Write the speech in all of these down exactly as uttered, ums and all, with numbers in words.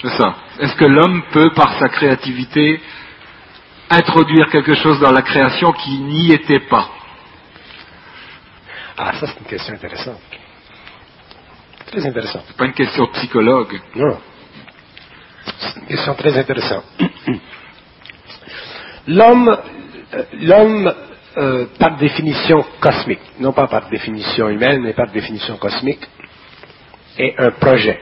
C'est ça. Est-ce que l'homme peut, par sa créativité, introduire quelque chose dans la création qui n'y était pas? Ah, ça c'est une question intéressante. Très intéressante. C'est pas une question de psychologue. Non. C'est une question très intéressante. L'homme, l'homme euh, par définition cosmique, non pas par définition humaine, mais par définition cosmique, est un projet.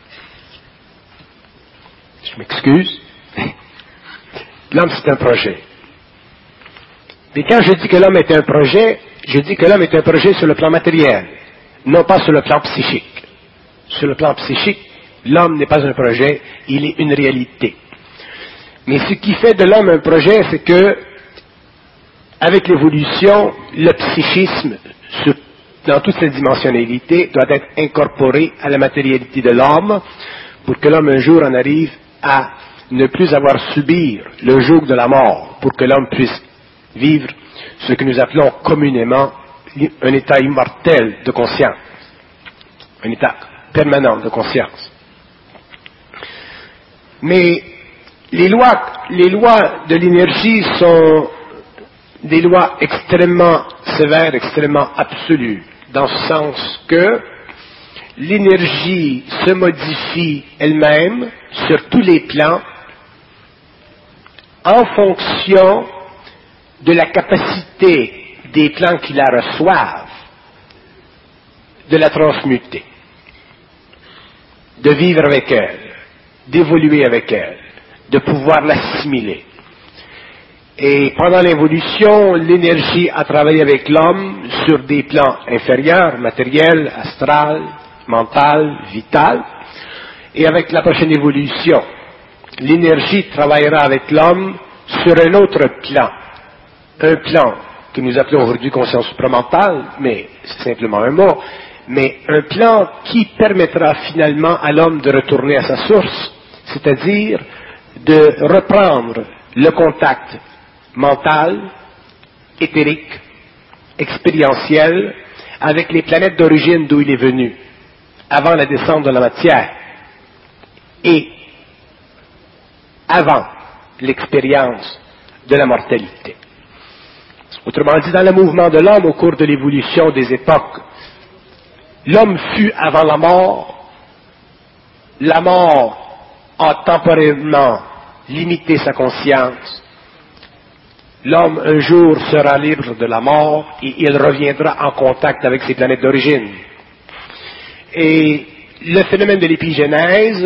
Je m'excuse. L'homme, c'est un projet. Mais quand je dis que l'homme est un projet, je dis que l'homme est un projet sur le plan matériel, non pas sur le plan psychique. Sur le plan psychique, l'homme n'est pas un projet, il est une réalité. Mais ce qui fait de l'homme un projet, c'est que, avec l'évolution, le psychisme, dans toute sa dimensionnalité, doit être incorporé à la matérialité de l'homme, pour que l'homme un jour en arrive à ne plus avoir à subir le joug de la mort, pour que l'homme puisse vivre ce que nous appelons communément un état immortel de conscience, un état permanent de conscience. Mais les lois, les lois de l'énergie sont des lois extrêmement sévères, extrêmement absolues, dans ce sens que l'énergie se modifie elle-même sur tous les plans en fonction de la capacité des plans qui la reçoivent de la transmuter, de vivre avec elle, d'évoluer avec elle, de pouvoir l'assimiler. Et pendant l'évolution, l'énergie a travaillé avec l'homme sur des plans inférieurs, matériels, astral, mental, vital, et avec la prochaine évolution, l'énergie travaillera avec l'homme sur un autre plan, un plan que nous appelons aujourd'hui conscience supramentale, mais c'est simplement un mot, mais un plan qui permettra finalement à l'homme de retourner à sa source, c'est-à-dire de reprendre le contact mental, éthérique, expérientiel, avec les planètes d'origine d'où il est venu, avant la descente de la matière, et avant l'expérience de la mortalité. Autrement dit, dans le mouvement de l'homme, au cours de l'évolution des époques, l'homme fut avant la mort, la mort a temporairement limité sa conscience, l'homme un jour sera libre de la mort et il reviendra en contact avec ses planètes d'origine. Et le phénomène de l'épigénèse,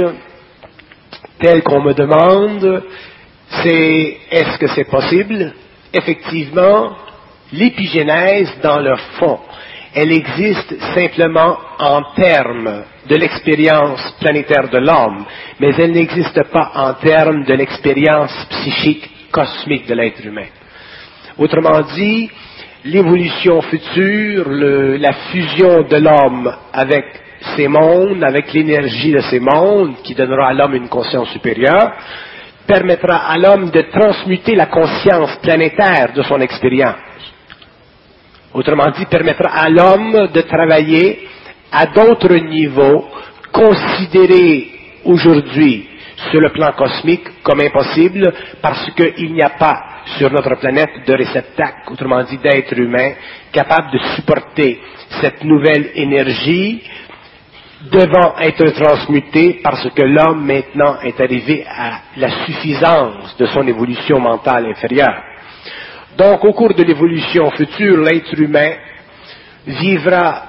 tel qu'on me demande, c'est est-ce que c'est possible? Effectivement, l'épigénèse, dans le fond, elle existe simplement en termes de l'expérience planétaire de l'homme, mais elle n'existe pas en termes de l'expérience psychique cosmique de l'être humain. Autrement dit, l'évolution future, le, la fusion de l'homme avec ces mondes, avec l'énergie de ces mondes, qui donnera à l'homme une conscience supérieure, permettra à l'homme de transmuter la conscience planétaire de son expérience. Autrement dit, permettra à l'homme de travailler à d'autres niveaux considérés aujourd'hui sur le plan cosmique comme impossible parce qu'il n'y a pas sur notre planète de réceptacle, autrement dit d'êtres humains, capables de supporter cette nouvelle énergie devant être transmutée parce que l'homme maintenant est arrivé à la suffisance de son évolution mentale inférieure. Donc, au cours de l'évolution future, l'être humain vivra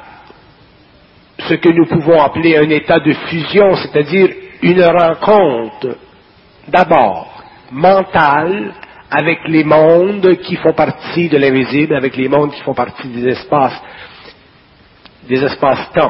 ce que nous pouvons appeler un état de fusion, c'est-à-dire une rencontre d'abord mentale avec les mondes qui font partie de l'invisible, avec les mondes qui font partie des espaces, des espaces-temps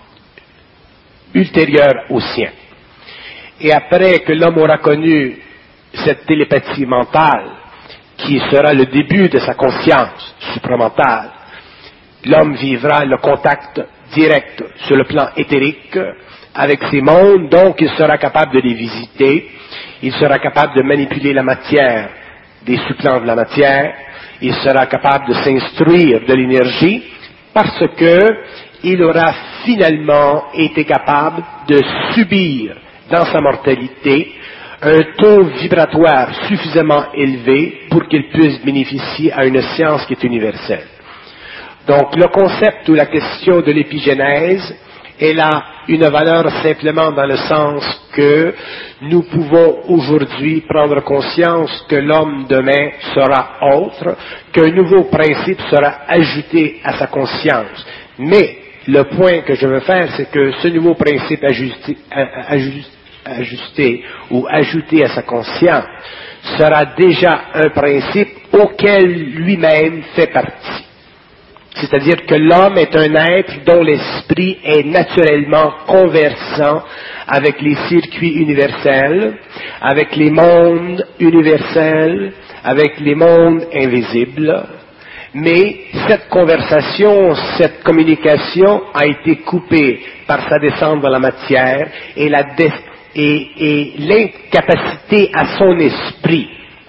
ultérieurs aux siens. Et après que l'homme aura connu cette télépathie mentale, qui sera le début de sa conscience supramentale, l'homme vivra le contact direct sur le plan éthérique avec ces mondes, donc il sera capable de les visiter, il sera capable de manipuler la matière, des sous-plans de la matière, il sera capable de s'instruire de l'énergie, parce que il aura finalement été capable de subir dans sa mortalité, un taux vibratoire suffisamment élevé pour qu'il puisse bénéficier à une science qui est universelle. Donc, le concept ou la question de l'épigénèse, elle a une valeur simplement dans le sens que nous pouvons aujourd'hui prendre conscience que l'homme demain sera autre, qu'un nouveau principe sera ajouté à sa conscience. Mais le point que je veux faire, c'est que ce nouveau principe ajusté, ajusté, ajusté ou ajouté à sa conscience sera déjà un principe auquel lui-même fait partie. C'est-à-dire que l'homme est un être dont l'esprit est naturellement conversant avec les circuits universels, avec les mondes universels, avec les mondes invisibles. Mais cette conversation, cette communication a été coupée par sa descente dans la matière et, la dé- et, et l'incapacité à son esprit,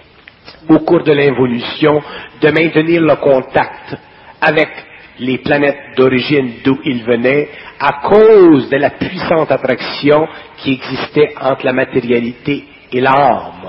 au cours de l'involution, de maintenir le contact avec les planètes d'origine d'où il venait, à cause de la puissante attraction qui existait entre la matérialité et l'âme.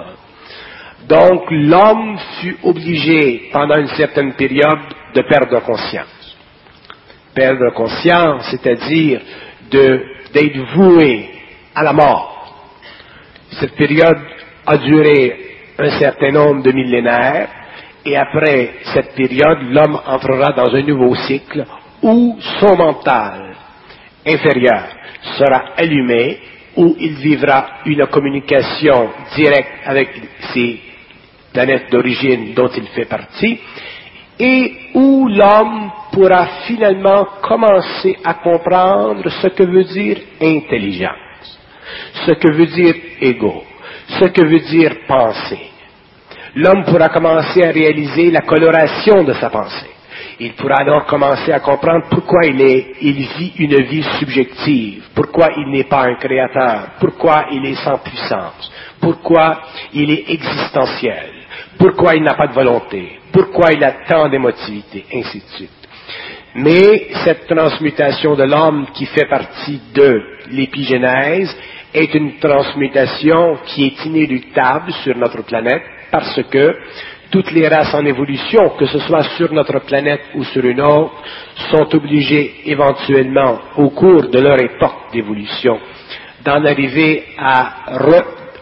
Donc l'homme fut obligé, pendant une certaine période, de perdre conscience. Perdre conscience, c'est-à-dire de, d'être voué à la mort. Cette période a duré un certain nombre de millénaires, et après cette période, l'homme entrera dans un nouveau cycle où son mental inférieur sera allumé, où il vivra une communication directe avec ses planètes d'origine dont il fait partie, et où l'homme pourra finalement commencer à comprendre ce que veut dire intelligence, ce que veut dire ego, ce que veut dire pensée. L'homme pourra commencer à réaliser la coloration de sa pensée. Il pourra alors commencer à comprendre pourquoi il, est, il vit une vie subjective, pourquoi il n'est pas un créateur, pourquoi il est sans puissance, pourquoi il est existentiel, pourquoi il n'a pas de volonté, pourquoi il a tant d'émotivité, ainsi de suite. Mais cette transmutation de l'homme qui fait partie de l'épigénèse est une transmutation qui est inéluctable sur notre planète, parce que toutes les races en évolution, que ce soit sur notre planète ou sur une autre, sont obligées éventuellement, au cours de leur époque d'évolution, d'en arriver à, re,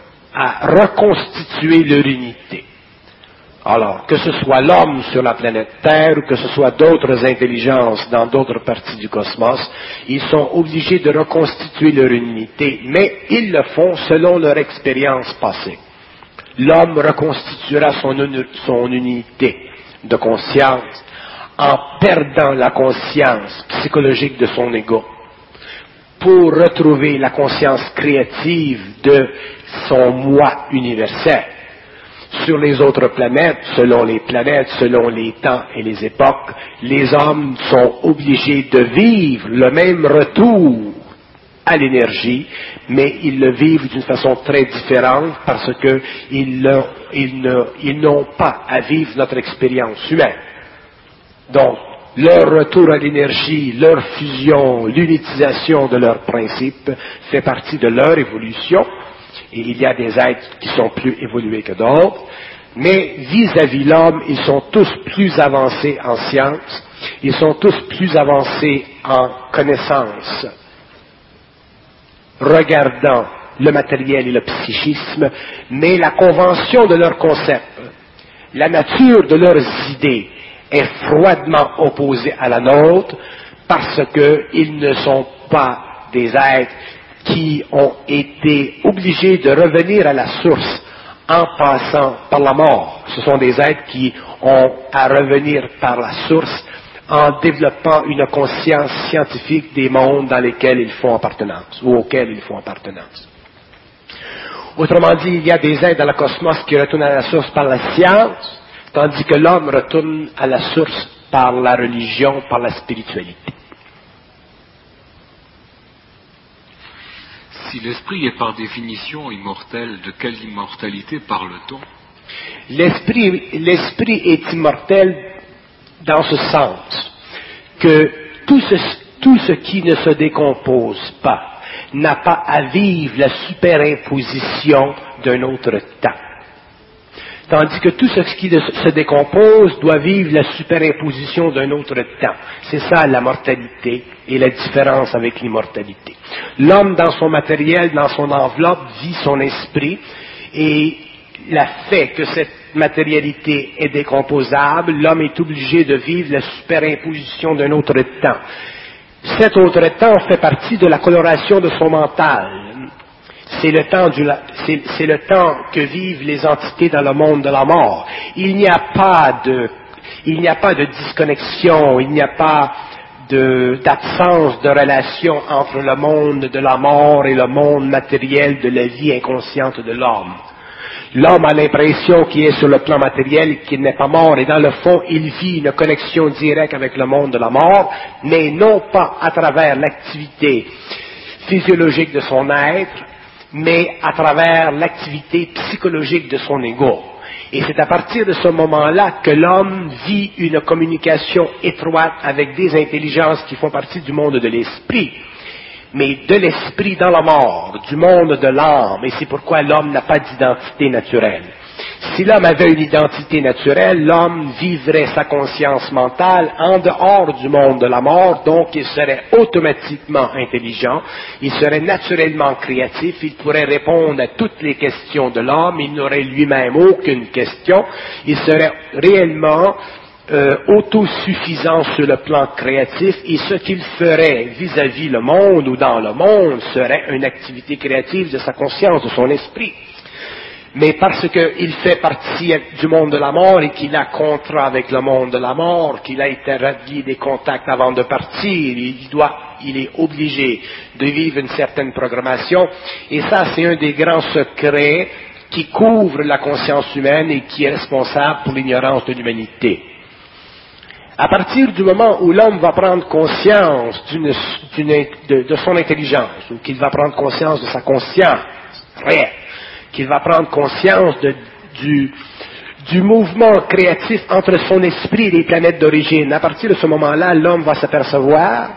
à reconstituer leur unité. Alors, que ce soit l'homme sur la planète Terre ou que ce soit d'autres intelligences dans d'autres parties du cosmos, ils sont obligés de reconstituer leur unité, mais ils le font selon leur expérience passée. L'homme reconstituera son, son unité de conscience en perdant la conscience psychologique de son ego pour retrouver la conscience créative de son moi universel. Sur les autres planètes, selon les planètes, selon les temps et les époques, les hommes sont obligés de vivre le même retour à l'énergie, mais ils le vivent d'une façon très différente parce qu'ils ne, ils ne, ils n'ont pas à vivre notre expérience humaine. Donc, leur retour à l'énergie, leur fusion, l'unitisation de leurs principes fait partie de leur évolution, et il y a des êtres qui sont plus évolués que d'autres, mais vis-à-vis l'homme, ils sont tous plus avancés en science, ils sont tous plus avancés en connaissance, regardant le matériel et le psychisme, mais la convention de leurs concepts, la nature de leurs idées est froidement opposée à la nôtre parce qu'ils ne sont pas des êtres qui ont été obligés de revenir à la source en passant par la mort. Ce sont des êtres qui ont à revenir par la source en développant une conscience scientifique des mondes dans lesquels ils font appartenance, ou auxquels ils font appartenance. Autrement dit, il y a des êtres dans le cosmos qui retournent à la source par la science, tandis que l'homme retourne à la source par la religion, par la spiritualité. Si l'esprit est par définition immortel, de quelle immortalité parle-t-on? L'esprit, l'esprit est immortel dans ce sens que tout ce, tout ce qui ne se décompose pas, n'a pas à vivre la superimposition d'un autre temps. Tandis que tout ce qui se décompose doit vivre la superimposition d'un autre temps. C'est ça la mortalité et la différence avec l'immortalité. L'homme, dans son matériel, dans son enveloppe, vit son esprit, et le fait que cette matérialité est décomposable, l'homme est obligé de vivre la superimposition d'un autre temps. Cet autre temps fait partie de la coloration de son mental. C'est le temps du, c'est, c'est le temps que vivent les entités dans le monde de la mort. Il n'y a pas de, il n'y a pas de disconnexion, il n'y a pas de, d'absence de relation entre le monde de la mort et le monde matériel de la vie inconsciente de l'homme. L'homme a l'impression qu'il est sur le plan matériel, qu'il n'est pas mort, et dans le fond, il vit une connexion directe avec le monde de la mort, mais non pas à travers l'activité physiologique de son être, mais à travers l'activité psychologique de son ego. Et c'est à partir de ce moment-là que l'homme vit une communication étroite avec des intelligences qui font partie du monde de l'esprit, mais de l'esprit dans la mort, du monde de l'âme, et c'est pourquoi l'homme n'a pas d'identité naturelle. Si l'homme avait une identité naturelle, l'homme vivrait sa conscience mentale en dehors du monde de la mort, donc il serait automatiquement intelligent, il serait naturellement créatif, il pourrait répondre à toutes les questions de l'homme, il n'aurait lui-même aucune question, il serait réellement euh, autosuffisant sur le plan créatif, et ce qu'il ferait vis-à-vis le monde ou dans le monde serait une activité créative de sa conscience, de son esprit. Mais parce qu'il fait partie du monde de la mort et qu'il a contrat avec le monde de la mort, qu'il a établi des contacts avant de partir, il doit, il est obligé de vivre une certaine programmation. Et ça, c'est un des grands secrets qui couvre la conscience humaine et qui est responsable pour l'ignorance de l'humanité. À partir du moment où l'homme va prendre conscience d'une, d'une, de, de son intelligence, ou qu'il va prendre conscience de sa conscience réelle, qu'il va prendre conscience de, du, du mouvement créatif entre son esprit et les planètes d'origine. À partir de ce moment-là, l'homme va s'apercevoir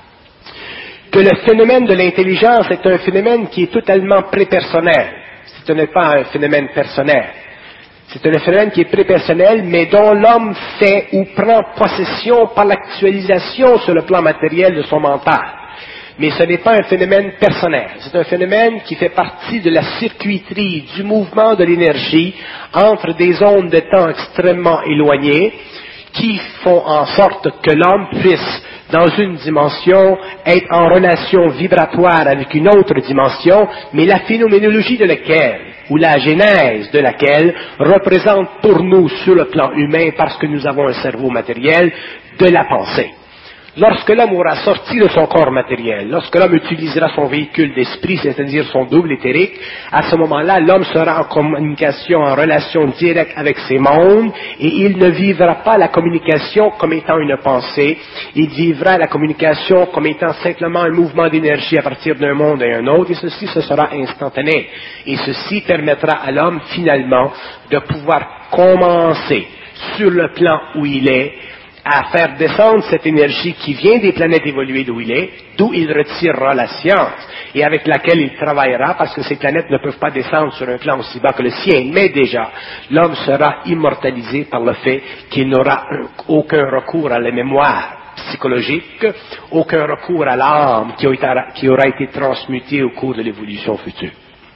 que le phénomène de l'intelligence est un phénomène qui est totalement prépersonnel. Ce n'est pas un phénomène personnel. C'est un phénomène qui est prépersonnel, mais dont l'homme fait ou prend possession par l'actualisation sur le plan matériel de son mental. Mais ce n'est pas un phénomène personnel, c'est un phénomène qui fait partie de la circuiterie du mouvement de l'énergie entre des ondes de temps extrêmement éloignées qui font en sorte que l'homme puisse, dans une dimension, être en relation vibratoire avec une autre dimension, mais la phénoménologie de laquelle, ou la genèse de laquelle, représente pour nous, sur le plan humain, parce que nous avons un cerveau matériel, de la pensée. Lorsque l'homme aura sorti de son corps matériel, lorsque l'homme utilisera son véhicule d'esprit, c'est-à-dire son double éthérique, à ce moment-là, l'homme sera en communication, en relation directe avec ces mondes, et il ne vivra pas la communication comme étant une pensée, il vivra la communication comme étant simplement un mouvement d'énergie à partir d'un monde et un autre, et ceci, ce sera instantané. Et ceci permettra à l'homme, finalement, de pouvoir commencer sur le plan où il est, à faire descendre cette énergie qui vient des planètes évoluées d'où il est, d'où il retirera la science, et avec laquelle il travaillera, parce que ces planètes ne peuvent pas descendre sur un plan aussi bas que le sien, mais déjà, l'homme sera immortalisé par le fait qu'il n'aura aucun recours à la mémoire psychologique, aucun recours à l'âme qui, qui aura été transmutée au cours de l'évolution future.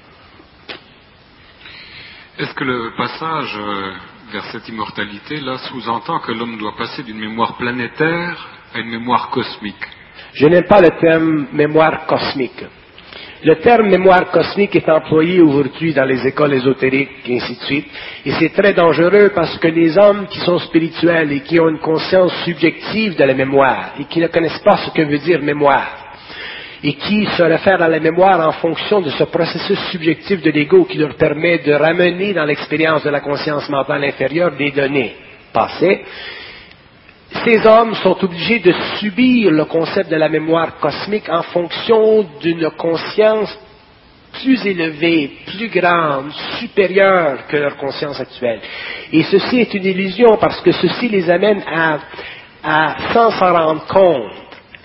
Est-ce que le passage vers cette immortalité-là sous-entend que l'homme doit passer d'une mémoire planétaire à une mémoire cosmique? Je n'aime pas le terme mémoire cosmique. Le terme mémoire cosmique est employé aujourd'hui dans les écoles ésotériques et ainsi de suite, et c'est très dangereux parce que les hommes qui sont spirituels et qui ont une conscience subjective de la mémoire et qui ne connaissent pas ce que veut dire mémoire, et qui se réfèrent à la mémoire en fonction de ce processus subjectif de l'ego qui leur permet de ramener dans l'expérience de la conscience mentale inférieure des données passées, ces hommes sont obligés de subir le concept de la mémoire cosmique en fonction d'une conscience plus élevée, plus grande, supérieure que leur conscience actuelle. Et ceci est une illusion parce que ceci les amène à, à sans s'en rendre compte,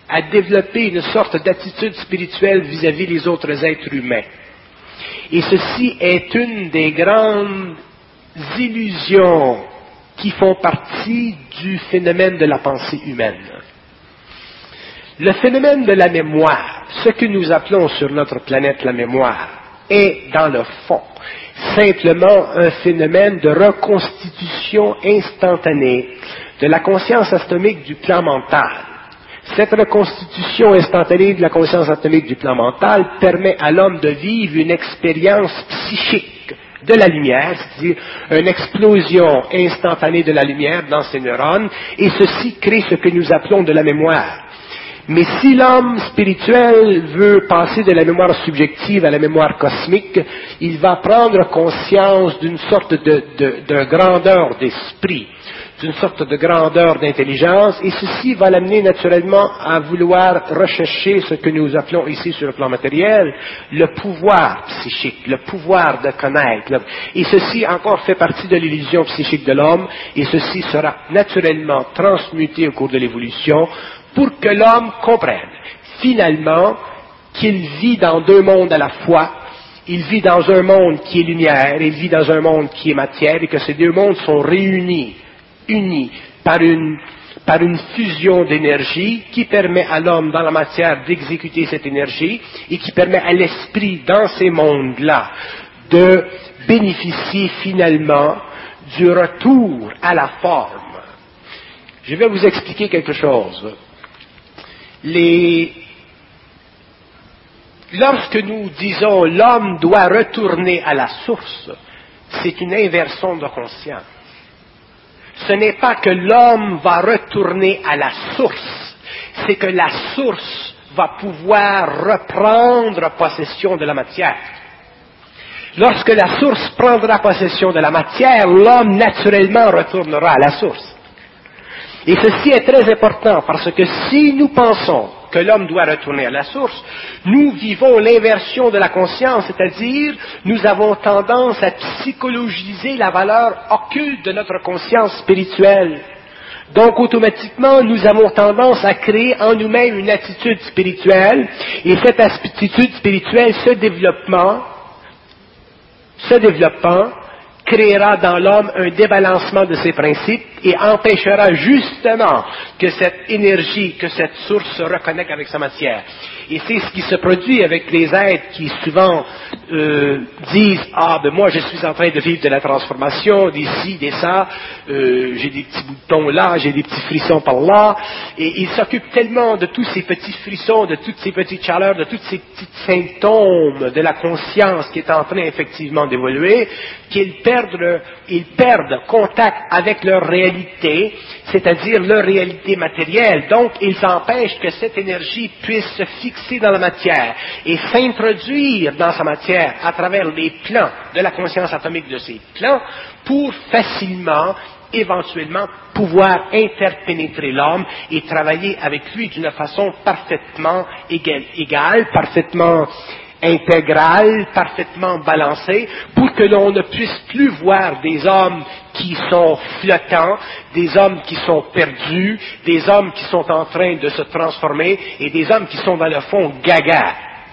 à développer une sorte d'attitude spirituelle vis-à-vis des autres êtres humains. Et ceci est une des grandes illusions qui font partie du phénomène de la pensée humaine. Le phénomène de la mémoire, ce que nous appelons sur notre planète la mémoire, est dans le fond simplement un phénomène de reconstitution instantanée de la conscience atomique du plan mental. Cette reconstitution instantanée de la conscience atomique du plan mental permet à l'homme de vivre une expérience psychique de la lumière, c'est-à-dire une explosion instantanée de la lumière dans ses neurones, et ceci crée ce que nous appelons de la mémoire. Mais si l'homme spirituel veut passer de la mémoire subjective à la mémoire cosmique, il va prendre conscience d'une sorte de, de, de grandeur d'esprit, d'une sorte de grandeur d'intelligence, et ceci va l'amener naturellement à vouloir rechercher ce que nous appelons ici sur le plan matériel, le pouvoir psychique, le pouvoir de connaître. Et ceci encore fait partie de l'illusion psychique de l'homme, et ceci sera naturellement transmuté au cours de l'évolution, pour que l'homme comprenne finalement qu'il vit dans deux mondes à la fois. Il vit dans un monde qui est lumière, il vit dans un monde qui est matière, et que ces deux mondes sont réunis, unis par une, par une fusion d'énergie qui permet à l'homme dans la matière d'exécuter cette énergie et qui permet à l'esprit dans ces mondes-là de bénéficier finalement du retour à la forme. Je vais vous expliquer quelque chose. Les... Lorsque nous disons l'homme doit retourner à la source, c'est une inversion de conscience. Ce n'est pas que l'homme va retourner à la source, c'est que la source va pouvoir reprendre possession de la matière. Lorsque la source prendra possession de la matière, l'homme naturellement retournera à la source. Et ceci est très important parce que si nous pensons que l'homme doit retourner à la source, nous vivons l'inversion de la conscience, c'est-à-dire nous avons tendance à psychologiser la valeur occulte de notre conscience spirituelle. Donc automatiquement, nous avons tendance à créer en nous-mêmes une attitude spirituelle, et cette attitude spirituelle, ce développement, ce développement, créera dans l'homme un débalancement de ses principes et empêchera justement que cette énergie, que cette source se reconnecte avec sa matière. Et c'est ce qui se produit avec les êtres qui souvent euh, disent « Ah, ben moi je suis en train de vivre de la transformation, des ci, des ça, euh, j'ai des petits boutons là, j'ai des petits frissons par là. » Et ils s'occupent tellement de tous ces petits frissons, de toutes ces petites chaleurs, de tous ces petits symptômes de la conscience qui est en train effectivement d'évoluer, qu'ils perdent, le, ils perdent contact avec leur réalité, c'est-à-dire leur réalité matérielle. Donc, ils empêchent que cette énergie puisse se fixer dans la matière et s'introduire dans sa matière à travers les plans de la conscience atomique de ces plans pour facilement, éventuellement, pouvoir interpénétrer l'homme et travailler avec lui d'une façon parfaitement égale, égale parfaitement intégrale, parfaitement balancée, pour que l'on ne puisse plus voir des hommes qui sont flottants, des hommes qui sont perdus, des hommes qui sont en train de se transformer et des hommes qui sont dans le fond gaga.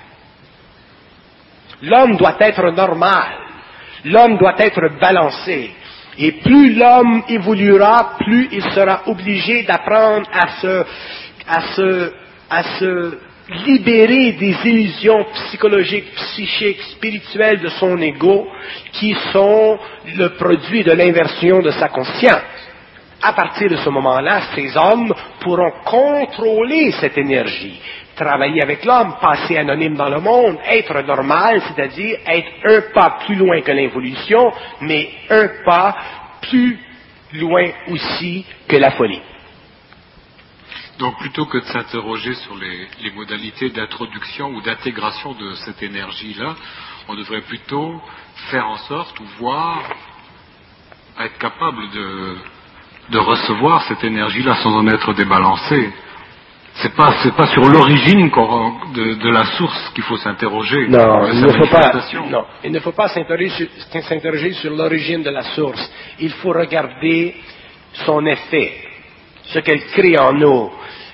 L'homme doit être normal, l'homme doit être balancé. Et plus l'homme évoluera, plus il sera obligé d'apprendre à se, à se, à se libérer des illusions psychologiques, psychiques, spirituelles de son ego, qui sont le produit de l'inversion de sa conscience. À partir de ce moment-là, ces hommes pourront contrôler cette énergie, travailler avec l'homme, passer anonyme dans le monde, être normal, c'est-à-dire être un pas plus loin que l'involution, mais un pas plus loin aussi que la folie. Donc plutôt que de s'interroger sur les, les modalités d'introduction ou d'intégration de cette énergie-là, on devrait plutôt faire en sorte ou voir, être capable de, de recevoir cette énergie-là sans en être débalancé. C'est pas, c'est pas sur l'origine de, de la source qu'il faut s'interroger. Non, il ne faut pas, non, il ne faut pas s'interroger sur, s'interroger sur l'origine de la source. Il faut regarder son effet, ce qu'elle crée en nous.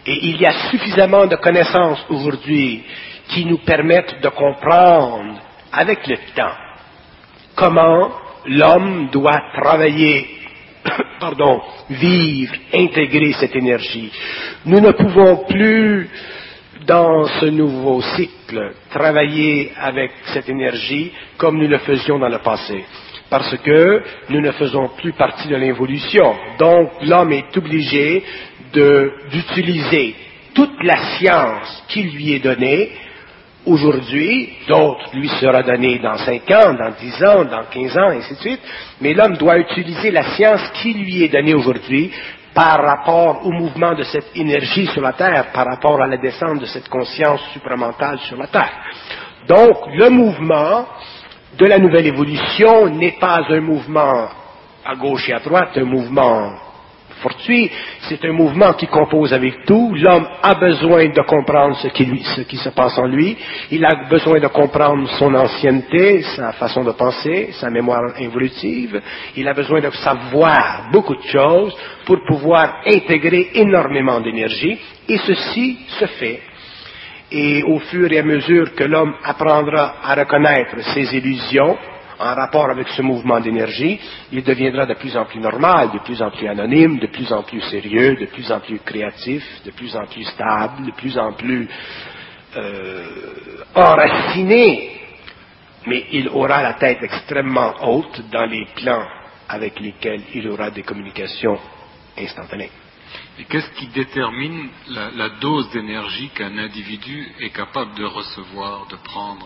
Et il y a suffisamment de connaissances aujourd'hui qui nous permettent de comprendre, avec le temps, comment l'homme doit travailler, pardon, vivre, intégrer cette énergie. Nous ne pouvons plus, dans ce nouveau cycle, travailler avec cette énergie comme nous le faisions dans le passé. Parce que nous ne faisons plus partie de l'évolution. Donc, l'homme est obligé de, d'utiliser toute la science qui lui est donnée aujourd'hui, d'autres lui sera donnée dans cinq ans, dans dix ans, dans quinze ans, et ainsi de suite, mais l'homme doit utiliser la science qui lui est donnée aujourd'hui par rapport au mouvement de cette énergie sur la Terre, par rapport à la descente de cette conscience supramentale sur la Terre. Donc, le mouvement de la nouvelle évolution n'est pas un mouvement à gauche et à droite, un mouvement fortuit, c'est un mouvement qui compose avec tout. L'homme a besoin de comprendre ce qui, lui, ce qui se passe en lui, il a besoin de comprendre son ancienneté, sa façon de penser, sa mémoire évolutive, il a besoin de savoir beaucoup de choses pour pouvoir intégrer énormément d'énergie, et ceci se fait. Et au fur et à mesure que l'homme apprendra à reconnaître ses illusions en rapport avec ce mouvement d'énergie, il deviendra de plus en plus normal, de plus en plus anonyme, de plus en plus sérieux, de plus en plus créatif, de plus en plus stable, de plus en plus euh, enraciné. Mais il aura la tête extrêmement haute dans les plans avec lesquels il aura des communications instantanées. Et qu'est-ce qui détermine la, la dose d'énergie qu'un individu est capable de recevoir, de prendre?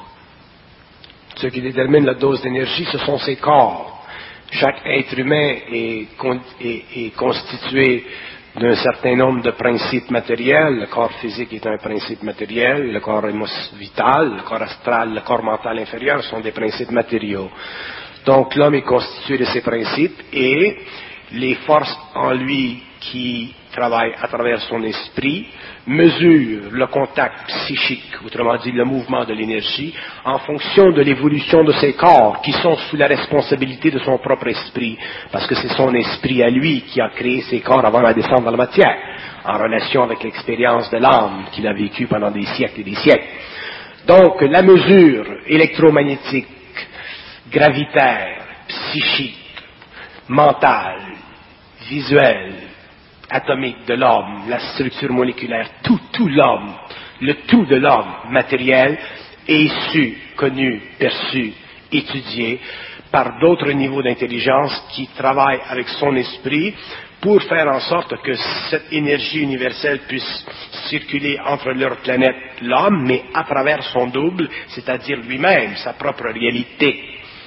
Ce qui détermine la dose d'énergie, ce sont ses corps. Chaque être humain est, est, est constitué d'un certain nombre de principes matériels. Le corps physique est un principe matériel, le corps vital, le corps astral, le corps mental inférieur sont des principes matériaux. Donc l'homme est constitué de ces principes et les forces en lui qui travaillent à travers son esprit mesurent le contact psychique, autrement dit le mouvement de l'énergie, en fonction de l'évolution de ses corps, qui sont sous la responsabilité de son propre esprit, parce que c'est son esprit à lui qui a créé ses corps avant la descente dans la matière, en relation avec l'expérience de l'âme qu'il a vécue pendant des siècles et des siècles. Donc la mesure électromagnétique, gravitaire, psychique, mentale, visuelle, atomique de l'homme, la structure moléculaire, tout, tout l'homme, le tout de l'homme matériel est su, connu, perçu, étudié par d'autres niveaux d'intelligence qui travaillent avec son esprit pour faire en sorte que cette énergie universelle puisse circuler entre leur planète, l'homme, mais à travers son double, c'est-à-dire lui-même, sa propre réalité.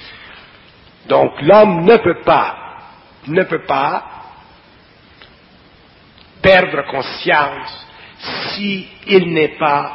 Donc l'homme ne peut pas, ne peut pas perdre conscience s'il n'est pas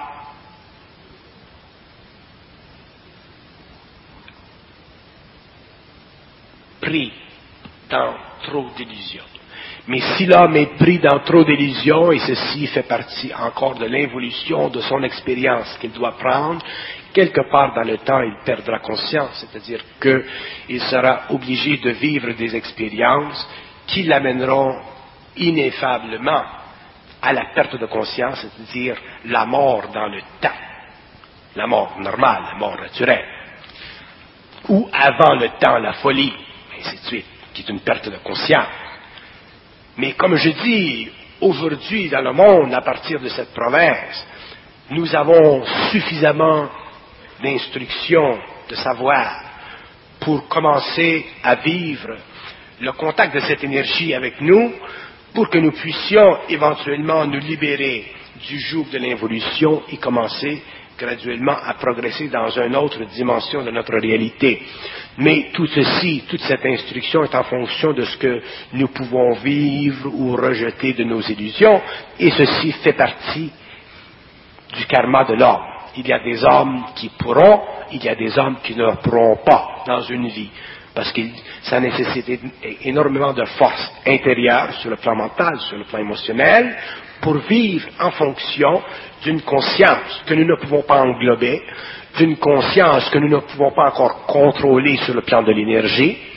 pris dans trop d'illusions. Mais si l'homme est pris dans trop d'illusions, et ceci fait partie encore de l'évolution de son expérience qu'il doit prendre, quelque part dans le temps, il perdra conscience, c'est-à-dire qu'il sera obligé de vivre des expériences qui l'amèneront ineffablement à la perte de conscience, c'est-à-dire la mort dans le temps, la mort normale, la mort naturelle, ou avant le temps, la folie, et ainsi de suite, qui est une perte de conscience. Mais comme je dis, aujourd'hui dans le monde, à partir de cette province, nous avons suffisamment d'instructions, de savoir, pour commencer à vivre le contact de cette énergie avec nous, pour que nous puissions éventuellement nous libérer du joug de l'involution et commencer graduellement à progresser dans une autre dimension de notre réalité. Mais tout ceci, toute cette instruction est en fonction de ce que nous pouvons vivre ou rejeter de nos illusions, et ceci fait partie du karma de l'homme. Il y a des hommes qui pourront, il y a des hommes qui ne pourront pas dans une vie, parce que ça nécessite énormément de force intérieure sur le plan mental, sur le plan émotionnel, pour vivre en fonction d'une conscience que nous ne pouvons pas englober, d'une conscience que nous ne pouvons pas encore contrôler sur le plan de l'énergie,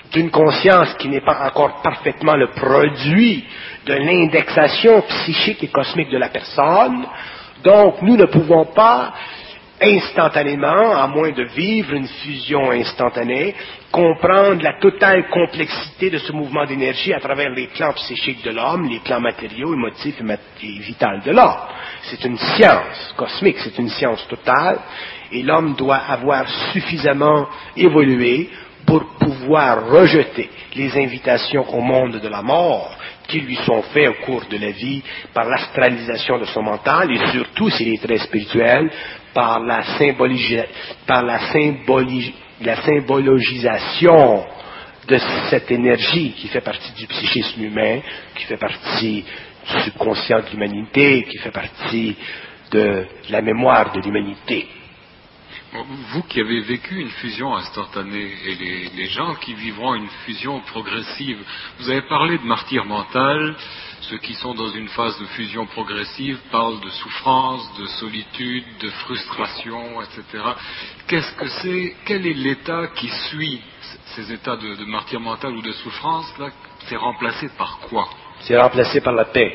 d'une conscience qui n'est pas encore parfaitement le produit de l'indexation psychique et cosmique de la personne. Donc, nous ne pouvons pas instantanément, à moins de vivre une fusion instantanée, comprendre la totale complexité de ce mouvement d'énergie à travers les plans psychiques de l'homme, les plans matériaux, émotifs et, mat- et vitaux de l'homme. C'est une science cosmique, c'est une science totale, et l'homme doit avoir suffisamment évolué pour pouvoir rejeter les invitations au monde de la mort qui lui sont faites au cours de la vie par l'astralisation de son mental, et surtout, s'il est très spirituel, par la, symbologi- par la, symbologi- la symbologisation de cette énergie qui fait partie du psychisme humain, qui fait partie du subconscient de l'humanité, qui fait partie de la mémoire de l'humanité. Vous qui avez vécu une fusion instantanée et les, les gens qui vivront une fusion progressive, vous avez parlé de martyr mental. Ceux qui sont dans une phase de fusion progressive parlent de souffrance, de solitude, de frustration, et cetera. Qu'est-ce que c'est? Quel est l'état qui suit ces états de, de martyr mental ou de souffrance là? C'est remplacé par quoi? C'est remplacé par la paix.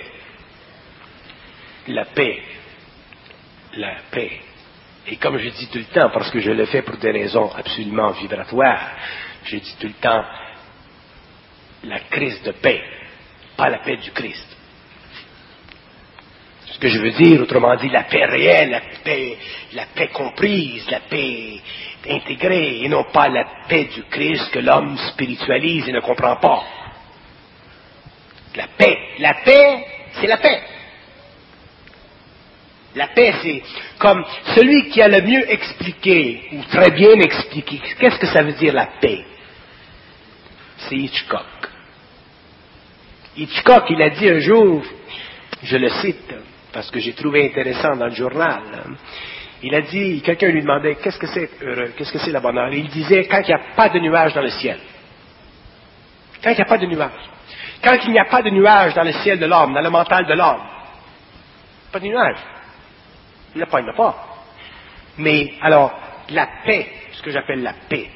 La paix. La paix. Et comme je dis tout le temps, parce que je le fais pour des raisons absolument vibratoires, je dis tout le temps la crise de paix, pas la paix du Christ. Ce que je veux dire, autrement dit, la paix réelle, la paix, la paix comprise, la paix intégrée, et non pas la paix du Christ que l'homme spiritualise et ne comprend pas. La paix, la paix, c'est la paix. La paix, c'est comme celui qui a le mieux expliqué, ou très bien expliqué, qu'est-ce que ça veut dire la paix? C'est Hitchcock. Hitchcock, il a dit un jour, je le cite, parce que j'ai trouvé intéressant dans le journal, il a dit, quelqu'un lui demandait, qu'est-ce que c'est heureux, qu'est-ce que c'est le bonheur? Et il disait, quand il n'y a pas de nuages dans le ciel. Quand il n'y a pas de nuages. Quand il n'y a pas de nuages dans le ciel de l'homme, dans le mental de l'homme. Pas de nuages. Il n'y en a pas, il n'y en a pas. Mais, alors, la paix, ce que j'appelle la paix,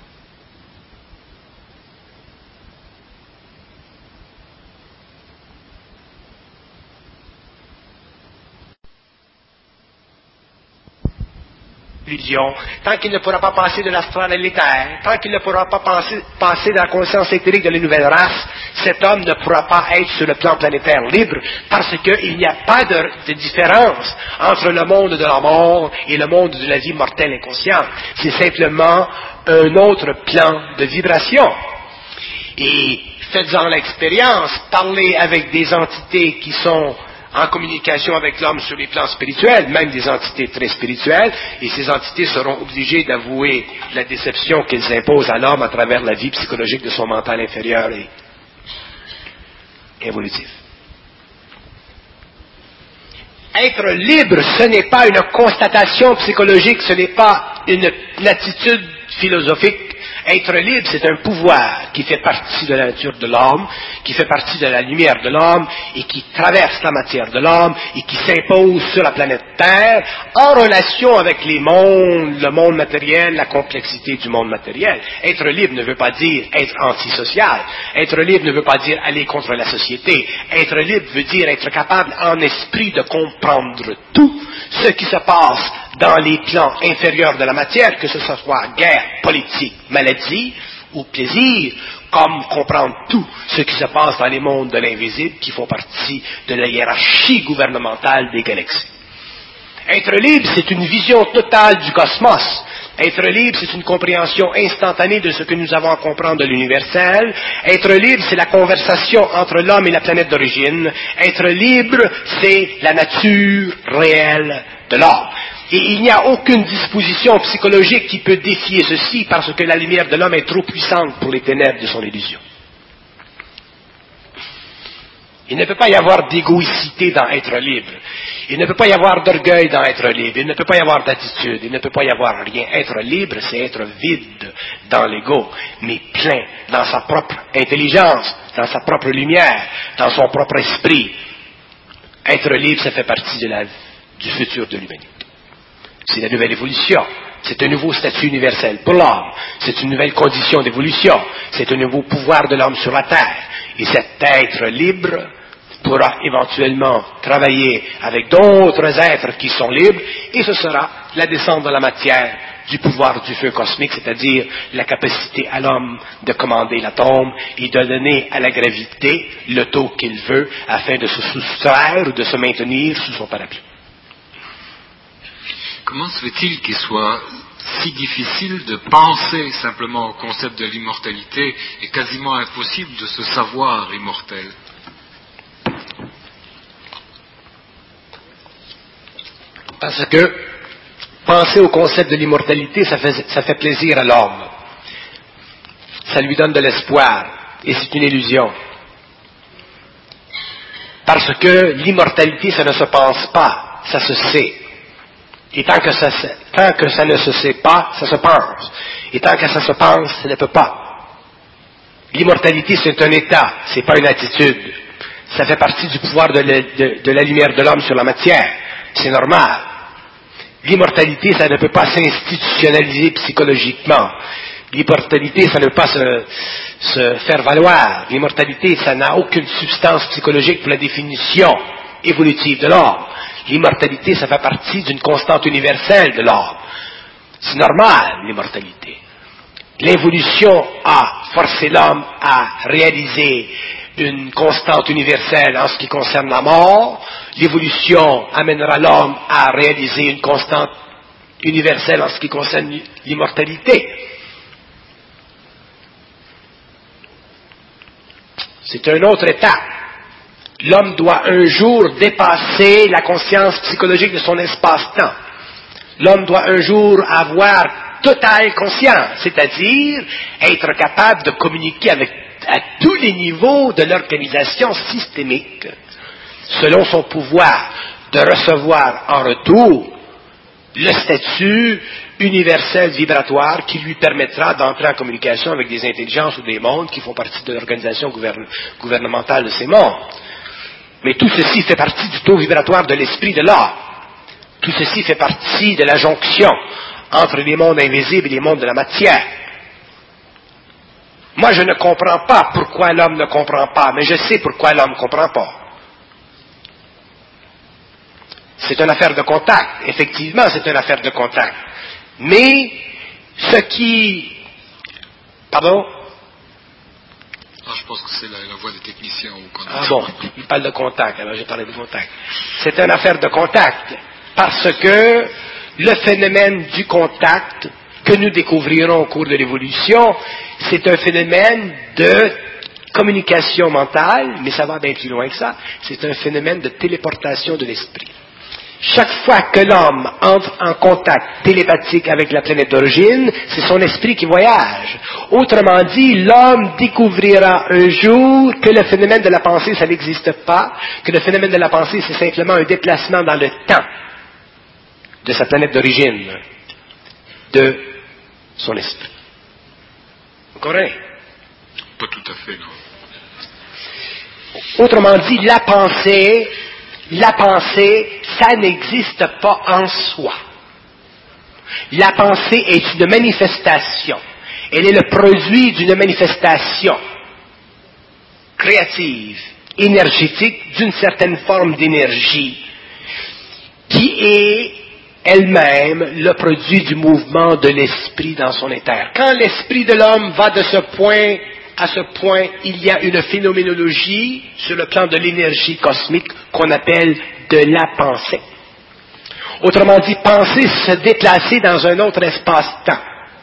illusion, tant qu'il ne pourra pas passer de l'astral à l'éther, tant qu'il ne pourra pas passer, passer dans la conscience éthérique de la nouvelle race, cet homme ne pourra pas être sur le plan planétaire libre, parce qu'il n'y a pas de, de différence entre le monde de la mort et le monde de la vie mortelle inconsciente. C'est simplement un autre plan de vibration. Et faites-en l'expérience, parlez avec des entités qui sont en communication avec l'homme sur les plans spirituels, même des entités très spirituelles, et ces entités seront obligées d'avouer la déception qu'elles imposent à l'homme à travers la vie psychologique de son mental inférieur et évolutif. Être libre, ce n'est pas une constatation psychologique, ce n'est pas une, une attitude philosophique. Être libre, c'est un pouvoir qui fait partie de la nature de l'homme, qui fait partie de la lumière de l'homme, et qui traverse la matière de l'homme, et qui s'impose sur la planète Terre, en relation avec les mondes, le monde matériel, la complexité du monde matériel. Être libre ne veut pas dire être antisocial. Être libre ne veut pas dire aller contre la société. Être libre veut dire être capable en esprit de comprendre tout ce qui se passe dans les plans inférieurs de la matière, que ce soit guerre, politique, maladie ou plaisir, comme comprendre tout ce qui se passe dans les mondes de l'invisible qui font partie de la hiérarchie gouvernementale des galaxies. Être libre, c'est une vision totale du cosmos. Être libre, c'est une compréhension instantanée de ce que nous avons à comprendre de l'universel. Être libre, c'est la conversation entre l'homme et la planète d'origine. Être libre, c'est la nature réelle de l'homme. Et il n'y a aucune disposition psychologique qui peut défier ceci parce que la lumière de l'homme est trop puissante pour les ténèbres de son illusion. Il ne peut pas y avoir d'égoïcité dans être libre. Il ne peut pas y avoir d'orgueil dans être libre. Il ne peut pas y avoir d'attitude. Il ne peut pas y avoir rien. Être libre, c'est être vide dans l'ego, mais plein dans sa propre intelligence, dans sa propre lumière, dans son propre esprit. Être libre, ça fait partie de la, du futur de l'humanité. C'est la nouvelle évolution. C'est un nouveau statut universel pour l'homme. C'est une nouvelle condition d'évolution. C'est un nouveau pouvoir de l'homme sur la terre. Et cet être libre pourra éventuellement travailler avec d'autres êtres qui sont libres, et ce sera la descente de la matière du pouvoir du feu cosmique, c'est-à-dire la capacité à l'homme de commander l'atome et de donner à la gravité le taux qu'il veut afin de se soustraire ou de se maintenir sous son parapluie. Comment se fait-il qu'il soit si difficile de penser simplement au concept de l'immortalité et quasiment impossible de se savoir immortel? Parce que penser au concept de l'immortalité, ça fait, ça fait plaisir à l'homme. Ça lui donne de l'espoir. Et c'est une illusion. Parce que l'immortalité, ça ne se pense pas, ça se sait. Et tant que ça, tant que ça ne se sait pas, ça se pense. Et tant que ça se pense, ça ne peut pas. L'immortalité, c'est un état, c'est pas une attitude. Ça fait partie du pouvoir de la, de, de la lumière de l'homme sur la matière. C'est normal. L'immortalité, ça ne peut pas s'institutionnaliser psychologiquement. L'immortalité, ça ne peut pas se, se faire valoir. L'immortalité, ça n'a aucune substance psychologique pour la définition évolutive de l'homme. L'immortalité, ça fait partie d'une constante universelle de l'homme. C'est normal, l'immortalité. L'évolution a forcé l'homme à réaliser une constante universelle en ce qui concerne la mort. L'évolution amènera l'homme à réaliser une constante universelle en ce qui concerne l'immortalité. C'est un autre état. L'homme doit un jour dépasser la conscience psychologique de son espace-temps. L'homme doit un jour avoir totale conscience, c'est-à-dire être capable de communiquer avec, à tous les niveaux de l'organisation systémique, selon son pouvoir, de recevoir en retour le statut universel vibratoire qui lui permettra d'entrer en communication avec des intelligences ou des mondes qui font partie de l'organisation gouverne, gouvernementale de ces mondes. Mais tout ceci fait partie du taux vibratoire de l'esprit de l'homme. Tout ceci fait partie de la jonction entre les mondes invisibles et les mondes de la matière. Moi, je ne comprends pas pourquoi l'homme ne comprend pas, mais je sais pourquoi l'homme ne comprend pas. C'est une affaire de contact. Effectivement, c'est une affaire de contact. Mais ce qui... Pardon? Ah, je pense que c'est la, la voix des techniciens. Ou ah bon, il parle de contact, alors j'ai parlé de contact. C'est une affaire de contact, parce que le phénomène du contact que nous découvrirons au cours de l'évolution, c'est un phénomène de communication mentale, mais ça va bien plus loin que ça, c'est un phénomène de téléportation de l'esprit. Chaque fois que l'homme entre en contact télépathique avec la planète d'origine, c'est son esprit qui voyage. Autrement dit, l'homme découvrira un jour que le phénomène de la pensée, ça n'existe pas, que le phénomène de la pensée, c'est simplement un déplacement dans le temps de sa planète d'origine, de son esprit. Vous comprenez? Pas tout à fait, non. Autrement dit, la pensée... La pensée, ça n'existe pas en soi. La pensée est une manifestation. Elle est le produit d'une manifestation créative, énergétique, d'une certaine forme d'énergie, qui est elle-même le produit du mouvement de l'esprit dans son éther. Quand l'esprit de l'homme va de ce point à ce point, il y a une phénoménologie sur le plan de l'énergie cosmique qu'on appelle de la pensée. Autrement dit, penser, se déplacer dans un autre espace-temps.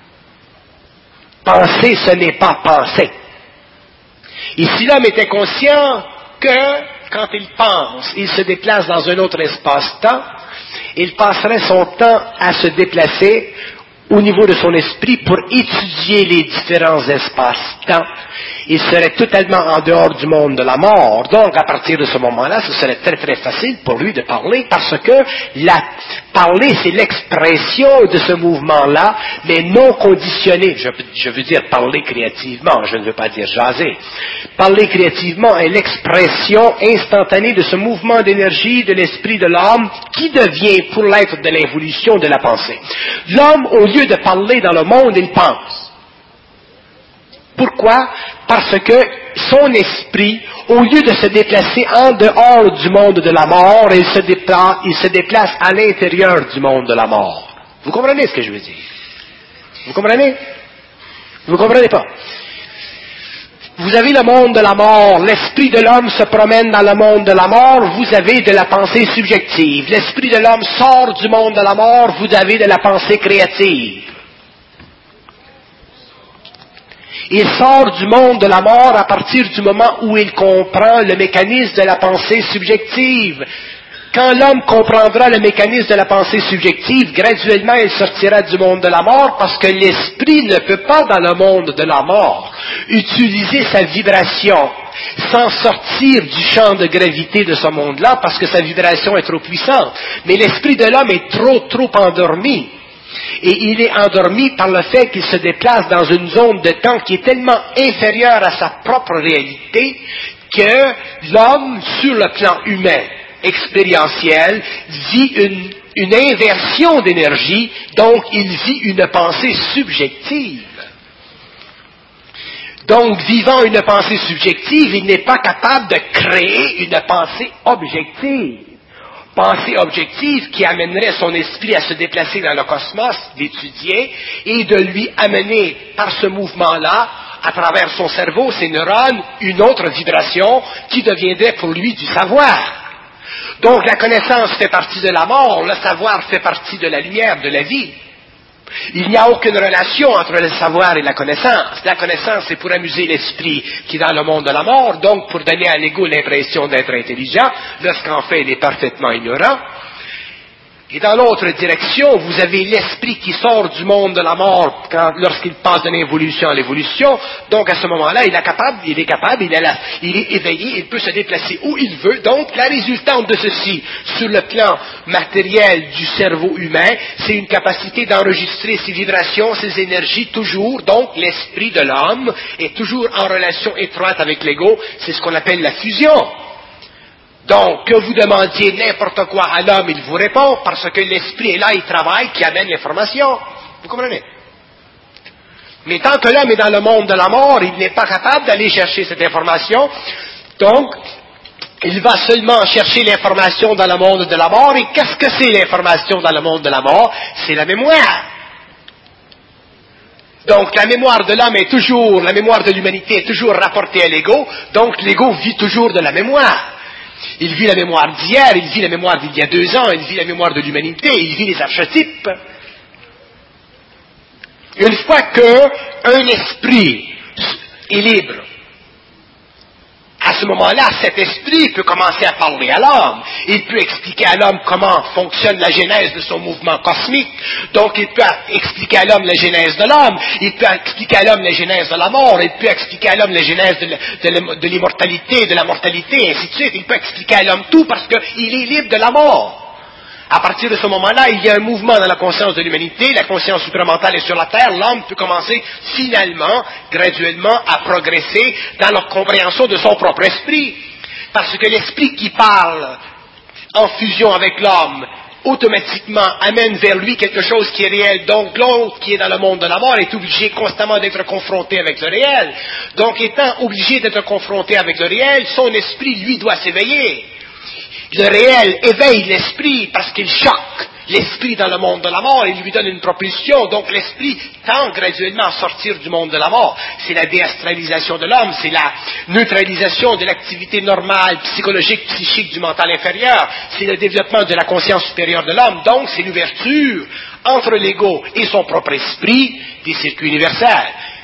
Penser, ce n'est pas penser. Et si l'homme était conscient que, quand il pense, il se déplace dans un autre espace-temps, il passerait son temps à se déplacer au niveau de son esprit pour étudier les différents espaces-temps il serait totalement en dehors du monde de la mort. Donc, à partir de ce moment-là, ce serait très très facile pour lui de parler, parce que la, parler, c'est l'expression de ce mouvement-là, mais non conditionné. Je, je veux dire parler créativement, je ne veux pas dire jaser. Parler créativement est l'expression instantanée de ce mouvement d'énergie de l'esprit de l'homme qui devient, pour l'être de l'évolution de la pensée. L'homme, au lieu de parler dans le monde, il pense. Pourquoi? Parce que son esprit, au lieu de se déplacer en dehors du monde de la mort, il se déplace, il se déplace à l'intérieur du monde de la mort. Vous comprenez ce que je veux dire? Vous comprenez? Vous comprenez pas? Vous avez le monde de la mort, l'esprit de l'homme se promène dans le monde de la mort, vous avez de la pensée subjective. L'esprit de l'homme sort du monde de la mort, vous avez de la pensée créative. Il sort du monde de la mort à partir du moment où il comprend le mécanisme de la pensée subjective. Quand l'homme comprendra le mécanisme de la pensée subjective, graduellement il sortira du monde de la mort, parce que l'esprit ne peut pas, dans le monde de la mort, utiliser sa vibration sans sortir du champ de gravité de ce monde-là, parce que sa vibration est trop puissante. Mais l'esprit de l'homme est trop, trop endormi. Et il est endormi par le fait qu'il se déplace dans une zone de temps qui est tellement inférieure à sa propre réalité que l'homme, sur le plan humain, expérientiel, vit une, une inversion d'énergie, donc il vit une pensée subjective. Donc, vivant une pensée subjective, il n'est pas capable de créer une pensée objective. Pensée objective qui amènerait son esprit à se déplacer dans le cosmos, d'étudier, et de lui amener par ce mouvement-là, à travers son cerveau, ses neurones, une autre vibration qui deviendrait pour lui du savoir. Donc la connaissance fait partie de la mort, le savoir fait partie de la lumière, de la vie. Il n'y a aucune relation entre le savoir et la connaissance. La connaissance, c'est pour amuser l'esprit qui est dans le monde de la mort, donc pour donner à l'ego l'impression d'être intelligent, lorsqu'en fait il est parfaitement ignorant. Et dans l'autre direction, vous avez l'esprit qui sort du monde de la mort quand, lorsqu'il passe de l'évolution à l'évolution. Donc à ce moment-là, il est capable, il est capable, il est, là, il est éveillé, il peut se déplacer où il veut. Donc la résultante de ceci, sur le plan matériel du cerveau humain, c'est une capacité d'enregistrer ses vibrations, ses énergies toujours. Donc l'esprit de l'homme est toujours en relation étroite avec l'ego. C'est ce qu'on appelle la fusion. Donc, que vous demandiez n'importe quoi à l'homme, il vous répond, parce que l'esprit est là, il travaille, qui amène l'information. Vous comprenez? Mais tant que l'homme est dans le monde de la mort, il n'est pas capable d'aller chercher cette information. Donc, il va seulement chercher l'information dans le monde de la mort. Et qu'est-ce que c'est l'information dans le monde de la mort? C'est la mémoire. Donc, la mémoire de l'homme est toujours, la mémoire de l'humanité est toujours rapportée à l'ego. Donc, l'ego vit toujours de la mémoire. Il vit la mémoire d'hier, il vit la mémoire d'il y a deux ans, il vit la mémoire de l'humanité, il vit les archétypes. Une fois qu'un esprit est libre, à ce moment-là, cet esprit peut commencer à parler à l'homme. Il peut expliquer à l'homme comment fonctionne la genèse de son mouvement cosmique. Donc, il peut expliquer à l'homme la genèse de l'homme. Il peut expliquer à l'homme la genèse de la mort. Il peut expliquer à l'homme la genèse de l'immortalité, de la mortalité, et ainsi de suite. Il peut expliquer à l'homme tout parce qu'il est libre de la mort. À partir de ce moment-là, il y a un mouvement dans la conscience de l'humanité, la conscience supramentale est sur la Terre, l'homme peut commencer finalement, graduellement, à progresser dans la compréhension de son propre esprit. Parce que l'esprit qui parle en fusion avec l'homme, automatiquement amène vers lui quelque chose qui est réel. Donc l'autre qui est dans le monde de la mort est obligé constamment d'être confronté avec le réel. Donc étant obligé d'être confronté avec le réel, son esprit, lui, doit s'éveiller. Le réel éveille l'esprit parce qu'il choque l'esprit dans le monde de la mort, il lui donne une propulsion, donc l'esprit tend graduellement à sortir du monde de la mort. C'est la déastralisation de l'homme, c'est la neutralisation de l'activité normale, psychologique, psychique du mental inférieur, c'est le développement de la conscience supérieure de l'homme, donc c'est l'ouverture entre l'ego et son propre esprit des circuits universels.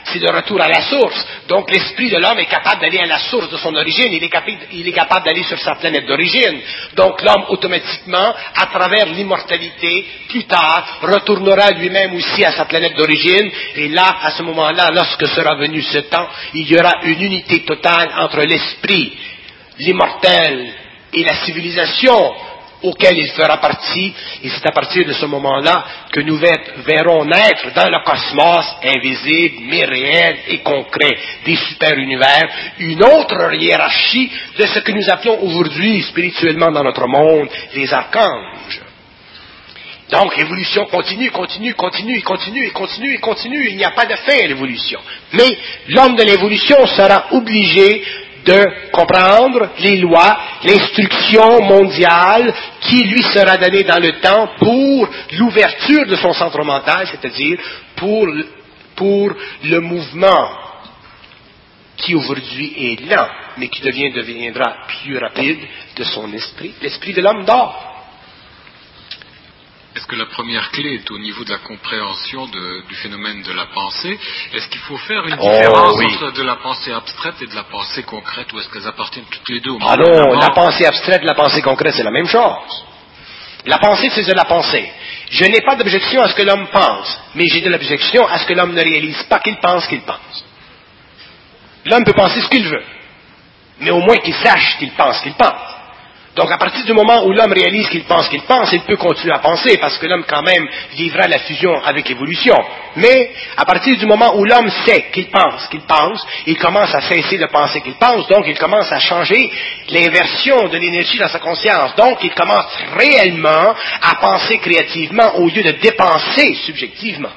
c'est le retour à la source. Donc l'esprit de l'homme est capable d'aller à la source de son origine, il est, capi- il est capable d'aller sur sa planète d'origine. Donc l'homme automatiquement, à travers l'immortalité, plus tard, retournera lui-même aussi à sa planète d'origine, et là, à ce moment-là, lorsque sera venu ce temps, il y aura une unité totale entre l'esprit, l'immortel et la civilisation auquel il fera partie, et c'est à partir de ce moment-là que nous verrons naître dans le cosmos invisible, mais réel et concret, des super-univers, une autre hiérarchie de ce que nous appelons aujourd'hui spirituellement dans notre monde, les archanges. Donc l'évolution continue, continue, continue, continue, et continue, et continue, il n'y a pas de fin à l'évolution. Mais l'homme de l'évolution sera obligé de comprendre les lois, l'instruction mondiale qui lui sera donnée dans le temps pour l'ouverture de son centre mental, c'est-à-dire pour, pour le mouvement qui aujourd'hui est lent, mais qui devient, deviendra plus rapide de son esprit. L'esprit de l'homme dort. Est-ce que la première clé est au niveau de la compréhension de, du phénomène de la pensée? Est-ce qu'il faut faire une différence oh, oui. entre de la pensée abstraite et de la pensée concrète, ou est-ce qu'elles appartiennent toutes les deux au Ah non, la, la pensée abstraite et la pensée concrète, c'est la même chose. La pensée, c'est de la pensée. Je n'ai pas d'objection à ce que l'homme pense, mais j'ai de l'objection à ce que l'homme ne réalise pas qu'il pense qu'il pense. L'homme peut penser ce qu'il veut, mais au moins qu'il sache qu'il pense qu'il pense. Donc, à partir du moment où l'homme réalise qu'il pense qu'il pense, il peut continuer à penser, parce que l'homme, quand même, vivra la fusion avec l'évolution. Mais, à partir du moment où l'homme sait qu'il pense qu'il pense, il commence à cesser de penser qu'il pense, donc il commence à changer l'inversion de l'énergie dans sa conscience. Donc, il commence réellement à penser créativement au lieu de dépenser subjectivement.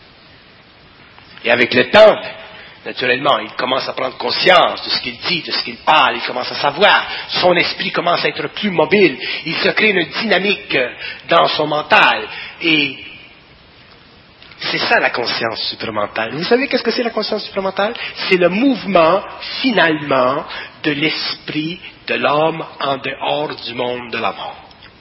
Et avec le temps, naturellement, il commence à prendre conscience de ce qu'il dit, de ce qu'il parle, il commence à savoir, son esprit commence à être plus mobile, il se crée une dynamique dans son mental, et c'est ça la conscience supramentale. Vous savez qu'est-ce que c'est la conscience supramentale? C'est le mouvement, finalement, de l'esprit de l'homme en dehors du monde de la mort.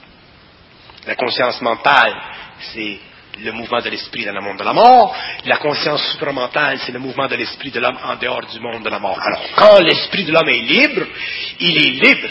La conscience mentale, c'est le mouvement de l'esprit dans le monde de la mort. La conscience supramentale, c'est le mouvement de l'esprit de l'homme en dehors du monde de la mort. Alors, quand l'esprit de l'homme est libre, il est libre.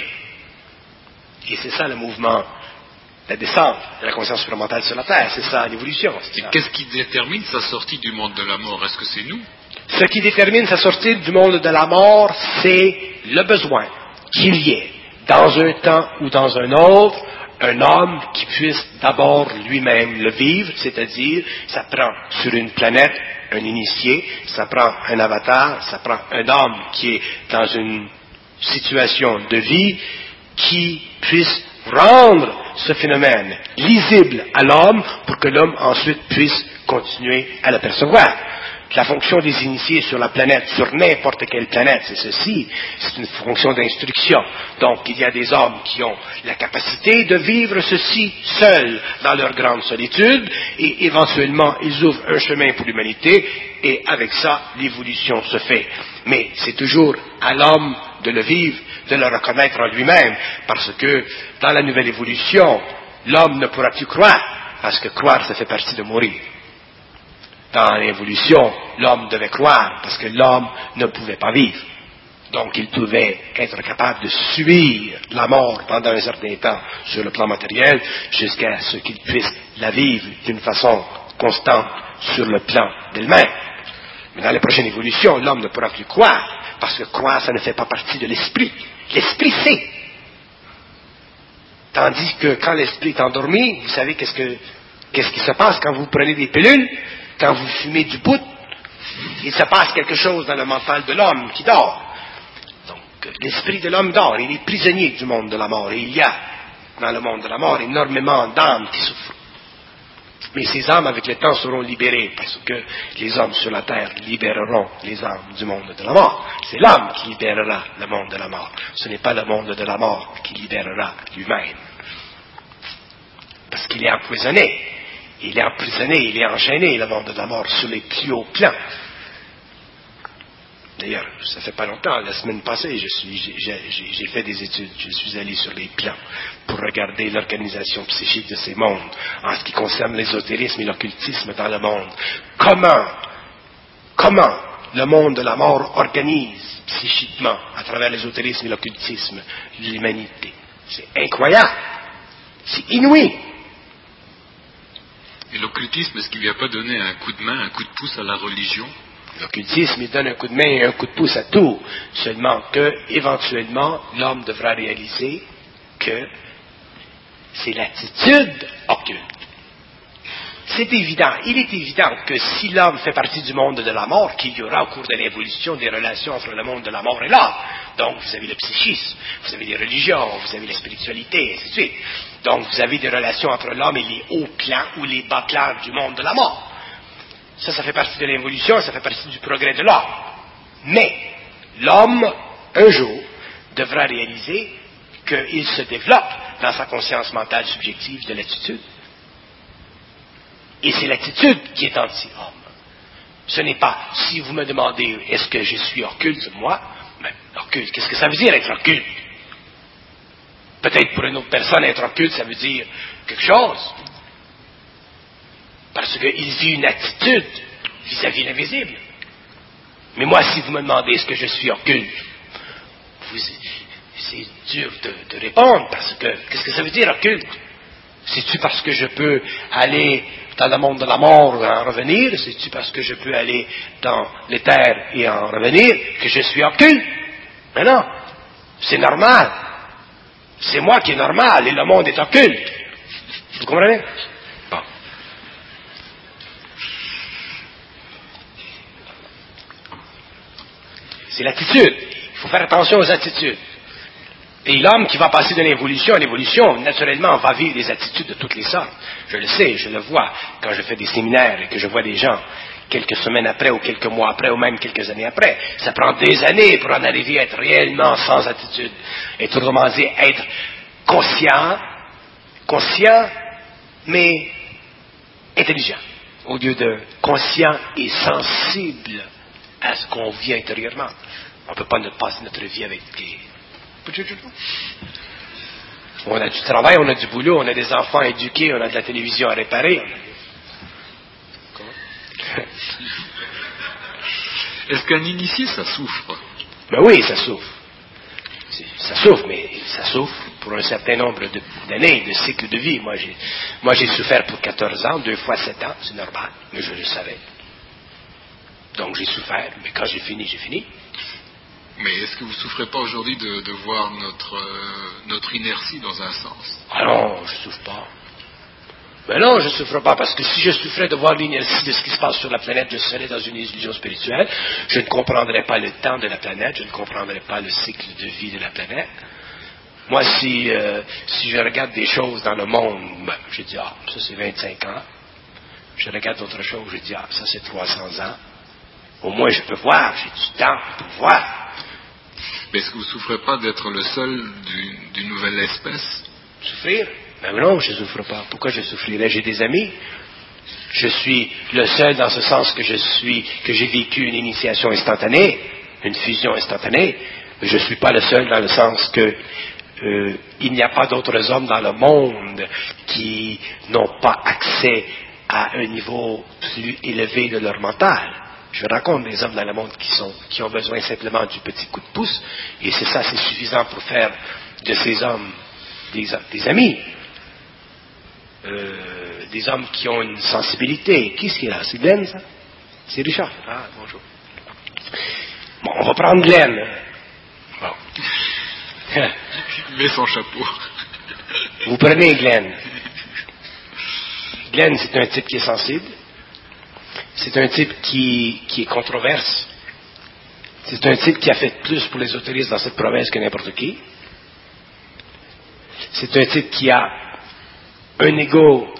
Et c'est ça le mouvement, la descente de la conscience supramentale sur la Terre. C'est ça l'évolution. Et qu'est-ce qui détermine sa sortie du monde de la mort? Est-ce que c'est nous? Ce qui détermine sa sortie du monde de la mort, c'est le besoin qu'il y ait, dans un temps ou dans un autre, un homme qui puisse d'abord lui-même le vivre, c'est-à-dire, ça prend sur une planète un initié, ça prend un avatar, ça prend un homme qui est dans une situation de vie qui puisse rendre ce phénomène lisible à l'homme pour que l'homme ensuite puisse continuer à l'apercevoir. La fonction des initiés sur la planète, sur n'importe quelle planète, c'est ceci, c'est une fonction d'instruction. Donc, il y a des hommes qui ont la capacité de vivre ceci seuls dans leur grande solitude, et éventuellement, ils ouvrent un chemin pour l'humanité, et avec ça, l'évolution se fait. Mais c'est toujours à l'homme de le vivre, de le reconnaître en lui-même, parce que dans la nouvelle évolution, l'homme ne pourra plus croire, parce que croire, ça fait partie de mourir. Dans l'évolution, l'homme devait croire, parce que l'homme ne pouvait pas vivre. Donc, il devait être capable de subir la mort pendant un certain temps sur le plan matériel, jusqu'à ce qu'il puisse la vivre d'une façon constante sur le plan d'elle-même. Mais dans la prochaine évolution, l'homme ne pourra plus croire, parce que croire, ça ne fait pas partie de l'esprit. L'esprit sait. Tandis que quand l'esprit est endormi, vous savez qu'est-ce que, qu'est-ce qui se passe quand vous prenez des pilules? Quand vous fumez du pout, il se passe quelque chose dans le mental de l'homme qui dort. Donc, l'esprit de l'homme dort, il est prisonnier du monde de la mort. Et il y a, dans le monde de la mort, énormément d'âmes qui souffrent. Mais ces âmes, avec le temps, seront libérées, parce que les hommes sur la terre libéreront les âmes du monde de la mort. C'est l'homme qui libérera le monde de la mort. Ce n'est pas le monde de la mort qui libérera lui-même. Parce qu'il est empoisonné. Il est emprisonné, il est enchaîné, le monde de la mort, sur les plus hauts plans. D'ailleurs, ça fait pas longtemps, la semaine passée, je suis, j'ai, j'ai, j'ai fait des études, je suis allé sur les plans pour regarder l'organisation psychique de ces mondes, en ce qui concerne l'ésotérisme et l'occultisme dans le monde. Comment, comment le monde de la mort organise psychiquement, à travers l'ésotérisme et l'occultisme, l'humanité. C'est incroyable. C'est inouï. Et l'occultisme, est-ce qu'il ne vient pas donner un coup de main, un coup de pouce à la religion? L'occultisme, il donne un coup de main et un coup de pouce à tout. Seulement que, éventuellement, l'homme devra réaliser que c'est l'attitude occulte. C'est évident, il est évident que si l'homme fait partie du monde de la mort, qu'il y aura au cours de l'évolution des relations entre le monde de la mort et l'homme. Donc vous avez le psychisme, vous avez les religions, vous avez la spiritualité, et ainsi de suite. Donc vous avez des relations entre l'homme et les hauts clans ou les bas clans du monde de la mort. Ça, ça fait partie de l'évolution, ça fait partie du progrès de l'homme. Mais l'homme, un jour, devra réaliser qu'il se développe dans sa conscience mentale subjective de l'attitude. Et c'est l'attitude qui est anti-homme. Ce n'est pas, si vous me demandez, est-ce que je suis occulte, moi, ben, occulte, qu'est-ce que ça veut dire être occulte? Peut-être pour une autre personne, être occulte, ça veut dire quelque chose. Parce qu'il vit une attitude vis-à-vis l'invisible. Mais moi, si vous me demandez, est-ce que je suis occulte? Vous, c'est dur de, de répondre, parce que, qu'est-ce que ça veut dire occulte? C'est-tu parce que je peux aller dans le monde de la mort et en revenir? C'est-tu parce que je peux aller dans l'éther et en revenir que je suis occulte? Mais non, c'est normal. C'est moi qui est normal et le monde est occulte. Vous comprenez? Bon. C'est l'attitude. Il faut faire attention aux attitudes. Et l'homme qui va passer de l'évolution à l'évolution, naturellement, va vivre des attitudes de toutes les sortes. Je le sais, je le vois quand je fais des séminaires et que je vois des gens quelques semaines après ou quelques mois après ou même quelques années après. Ça prend des années pour en arriver à être réellement sans attitude. Et autrement dit, être conscient, conscient, mais intelligent. Au lieu de conscient et sensible à ce qu'on vit intérieurement. On ne peut pas passer notre vie avec des... On a du travail, on a du boulot, on a des enfants éduqués, on a de la télévision à réparer. Est-ce qu'un initié, ça souffre? Ben oui, ça souffre. Ça souffre, mais ça souffre pour un certain nombre de, d'années, de cycles de vie. Moi j'ai, moi, j'ai souffert pour quatorze ans, deux fois sept ans, c'est normal, mais je le savais. Donc j'ai souffert, mais quand j'ai fini, j'ai fini. Mais est-ce que vous ne souffrez pas aujourd'hui de, de voir notre, euh, notre inertie dans un sens? Ah non, je ne souffre pas. Mais non, je ne souffre pas, parce que si je souffrais de voir l'inertie de ce qui se passe sur la planète, je serais dans une illusion spirituelle. Je ne comprendrais pas le temps de la planète, je ne comprendrais pas le cycle de vie de la planète. Moi, si, euh, si je regarde des choses dans le monde, ben, je dis, ah, ça c'est vingt-cinq ans. Je regarde d'autres choses, je dis, ah, ça c'est trois cents ans. Au moins, je peux voir, j'ai du temps pour voir. Mais est-ce que vous ne souffrez pas d'être le seul du, d'une nouvelle espèce? Souffrir? Ben non, je ne souffre pas. Pourquoi je souffrirais? J'ai des amis. Je suis le seul dans ce sens que je suis, que j'ai vécu une initiation instantanée, une fusion instantanée. Mais je ne suis pas le seul dans le sens que euh, il n'y a pas d'autres hommes dans le monde qui n'ont pas accès à un niveau plus élevé de leur mental. Je rencontre des hommes dans le monde qui, sont, qui ont besoin simplement du petit coup de pouce, et c'est ça, c'est suffisant pour faire de ces hommes des, des amis. Euh, des hommes qui ont une sensibilité. Qui est-ce qui est là? C'est Glenn, ça? C'est Richard. Ah, bonjour. Bon, on va prendre Glenn. Bon. Il met son chapeau. Vous prenez Glenn. Glenn, c'est un type qui est sensible. C'est un type qui, qui est controverse. C'est un type qui a fait plus pour les autoristes dans cette province que n'importe qui. C'est un type qui a un ego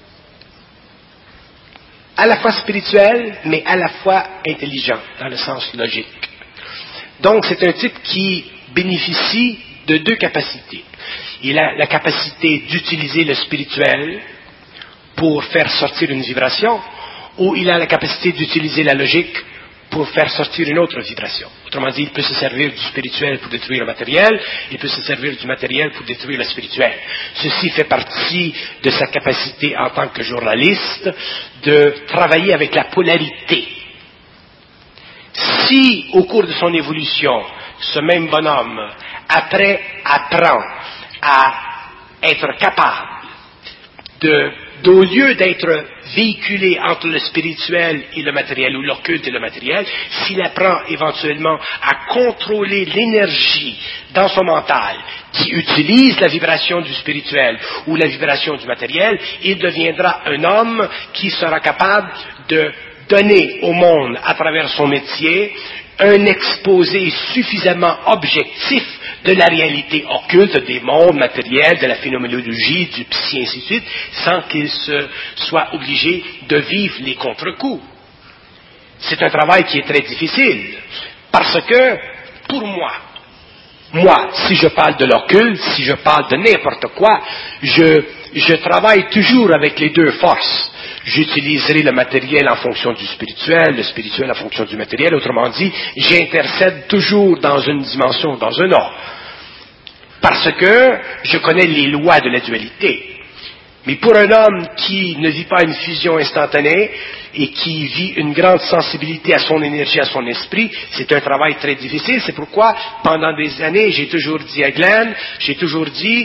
à la fois spirituel, mais à la fois intelligent, dans le sens logique. Donc, c'est un type qui bénéficie de deux capacités. Il a la capacité d'utiliser le spirituel pour faire sortir une vibration, ou il a la capacité d'utiliser la logique pour faire sortir une autre vibration. Autrement dit, il peut se servir du spirituel pour détruire le matériel, il peut se servir du matériel pour détruire le spirituel. Ceci fait partie de sa capacité en tant que journaliste de travailler avec la polarité. Si, au cours de son évolution, ce même bonhomme, après, apprend à être capable de, d'au lieu d'être véhiculé entre le spirituel et le matériel, ou l'occulte et le matériel, s'il apprend éventuellement à contrôler l'énergie dans son mental qui utilise la vibration du spirituel ou la vibration du matériel, il deviendra un homme qui sera capable de donner au monde, à travers son métier, un exposé suffisamment objectif de la réalité occulte des mondes matériels, de la phénoménologie, du psy, ainsi de suite, sans qu'il se soit obligé de vivre les contre-coups. C'est un travail qui est très difficile, parce que, pour moi, moi, si je parle de l'occulte, si je parle de n'importe quoi, je, je travaille toujours avec les deux forces. J'utiliserai le matériel en fonction du spirituel, le spirituel en fonction du matériel. Autrement dit, j'intercède toujours dans une dimension, dans un ordre. Parce que je connais les lois de la dualité. Mais pour un homme qui ne vit pas une fusion instantanée et qui vit une grande sensibilité à son énergie, à son esprit, c'est un travail très difficile. C'est pourquoi, pendant des années, j'ai toujours dit à Glenn, j'ai toujours dit,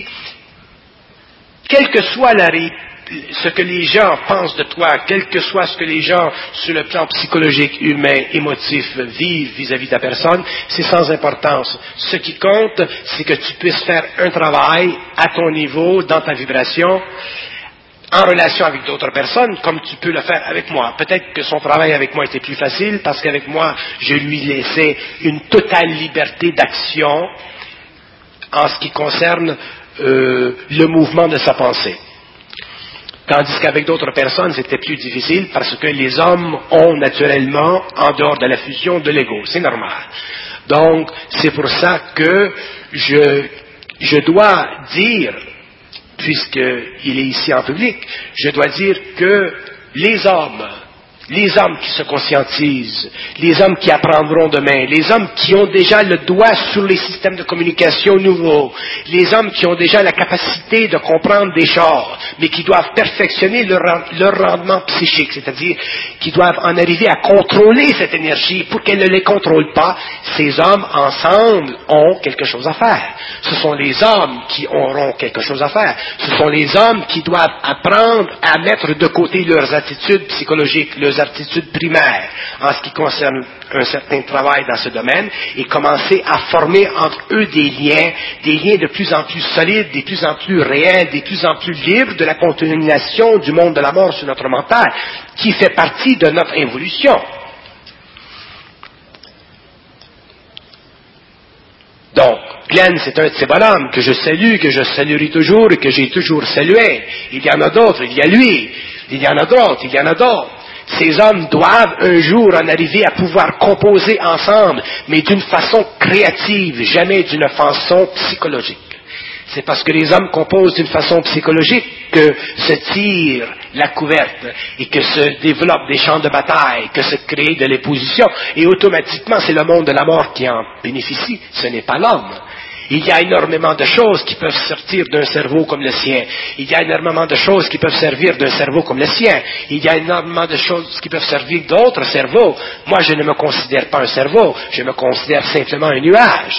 quelle que soit la réalité, ce que les gens pensent de toi, quel que soit ce que les gens, sur le plan psychologique, humain, émotif, vivent vis-à-vis de ta personne, c'est sans importance. Ce qui compte, c'est que tu puisses faire un travail à ton niveau, dans ta vibration, en relation avec d'autres personnes, comme tu peux le faire avec moi. Peut-être que son travail avec moi était plus facile, parce qu'avec moi, je lui laissais une totale liberté d'action en ce qui concerne euh, le mouvement de sa pensée. Tandis qu'avec d'autres personnes, c'était plus difficile parce que les hommes ont naturellement, en dehors de la fusion, de l'ego. C'est normal. Donc, c'est pour ça que je, je dois dire, puisqu'il est ici en public, je dois dire que les hommes, les hommes qui se conscientisent, les hommes qui apprendront demain, les hommes qui ont déjà le doigt sur les systèmes de communication nouveaux, les hommes qui ont déjà la capacité de comprendre des choses, mais qui doivent perfectionner leur, leur rendement psychique, c'est-à-dire qui doivent en arriver à contrôler cette énergie pour qu'elle ne les contrôle pas, ces hommes ensemble ont quelque chose à faire. Ce sont les hommes qui auront quelque chose à faire. Ce sont les hommes qui doivent apprendre à mettre de côté leurs attitudes psychologiques, leurs attitudes primaires en ce qui concerne un certain travail dans ce domaine et commencer à former entre eux des liens, des liens de plus en plus solides, de plus en plus réels, de plus en plus libres de la contamination du monde de la mort sur notre mental, qui fait partie de notre évolution. Donc, Glenn, c'est un de ces bonhommes que je salue, que je saluerai toujours et que j'ai toujours salué. Il y en a d'autres, il y a lui, il y en a d'autres, il y en a d'autres. Ces hommes doivent un jour en arriver à pouvoir composer ensemble, mais d'une façon créative, jamais d'une façon psychologique. C'est parce que les hommes composent d'une façon psychologique que se tire la couverte et que se développent des champs de bataille, que se crée de l'opposition. Et automatiquement, c'est le monde de la mort qui en bénéficie, ce n'est pas l'homme. Il y a énormément de choses qui peuvent sortir d'un cerveau comme le sien. Il y a énormément de choses qui peuvent servir d'un cerveau comme le sien. Il y a énormément de choses qui peuvent servir d'autres cerveaux. Moi, je ne me considère pas un cerveau, je me considère simplement un nuage.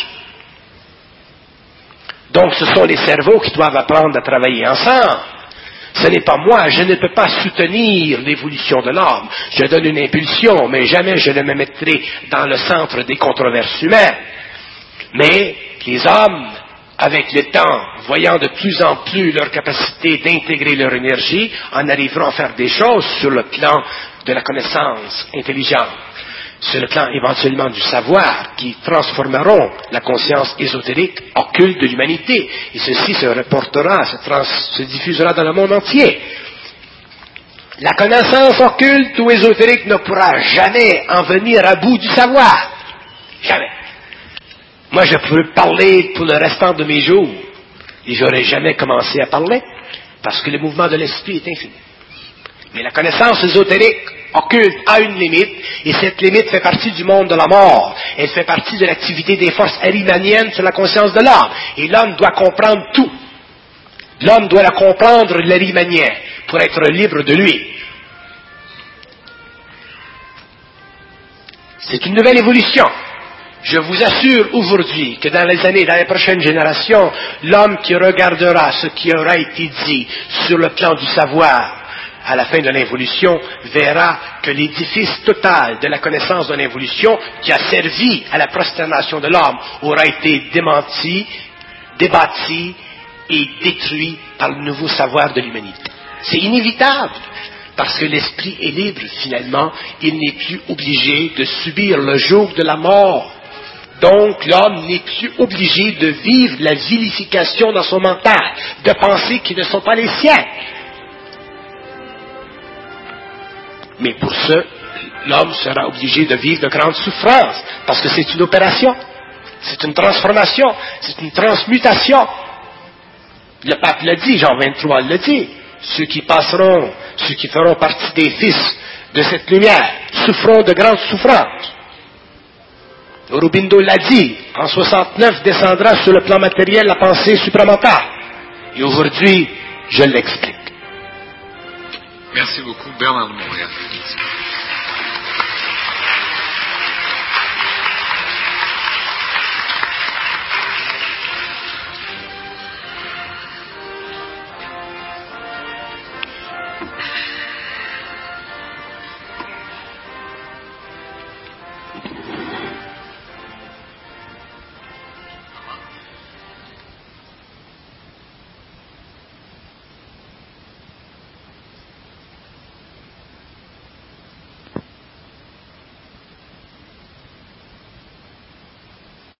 Donc, ce sont les cerveaux qui doivent apprendre à travailler ensemble. Ce n'est pas moi, je ne peux pas soutenir l'évolution de l'homme. Je donne une impulsion, mais jamais je ne me mettrai dans le centre des controverses humaines. Mais les hommes, avec le temps, voyant de plus en plus leur capacité d'intégrer leur énergie, en arriveront à faire des choses sur le plan de la connaissance intelligente, sur le plan éventuellement du savoir, qui transformeront la conscience ésotérique occulte de l'humanité. Et ceci se reportera, se, trans, se diffusera dans le monde entier. La connaissance occulte ou ésotérique ne pourra jamais en venir à bout du savoir. Jamais. Moi, je peux parler pour le restant de mes jours, et je n'aurai jamais commencé à parler, parce que le mouvement de l'esprit est infini. Mais la connaissance ésotérique occulte a une limite, et cette limite fait partie du monde de la mort. Elle fait partie de l'activité des forces arimaniennes sur la conscience de l'homme. Et l'homme doit comprendre tout. L'homme doit la comprendre, l'arimanien, pour être libre de lui. C'est une nouvelle évolution. Je vous assure aujourd'hui que dans les années, dans les prochaines générations, l'homme qui regardera ce qui aura été dit sur le plan du savoir à la fin de l'évolution verra que l'édifice total de la connaissance de l'évolution qui a servi à la prosternation de l'homme aura été démenti, débattu et détruit par le nouveau savoir de l'humanité. C'est inévitable. Parce que l'esprit est libre, finalement, il n'est plus obligé de subir le joug de la mort. Donc, l'homme n'est plus obligé de vivre la vilification dans son mental, de pensées qui ne sont pas les siennes. Mais pour ce, l'homme sera obligé de vivre de grandes souffrances, parce que c'est une opération, c'est une transformation, c'est une transmutation. Le pape l'a dit, Jean vingt-trois l'a dit. Ceux qui passeront, ceux qui feront partie des fils de cette lumière, souffront de grandes souffrances. Aurobindo l'a dit, en soixante-neuf descendra sur le plan matériel la pensée supramentale. Et aujourd'hui, je l'explique. Merci beaucoup, Bernard de Montréal.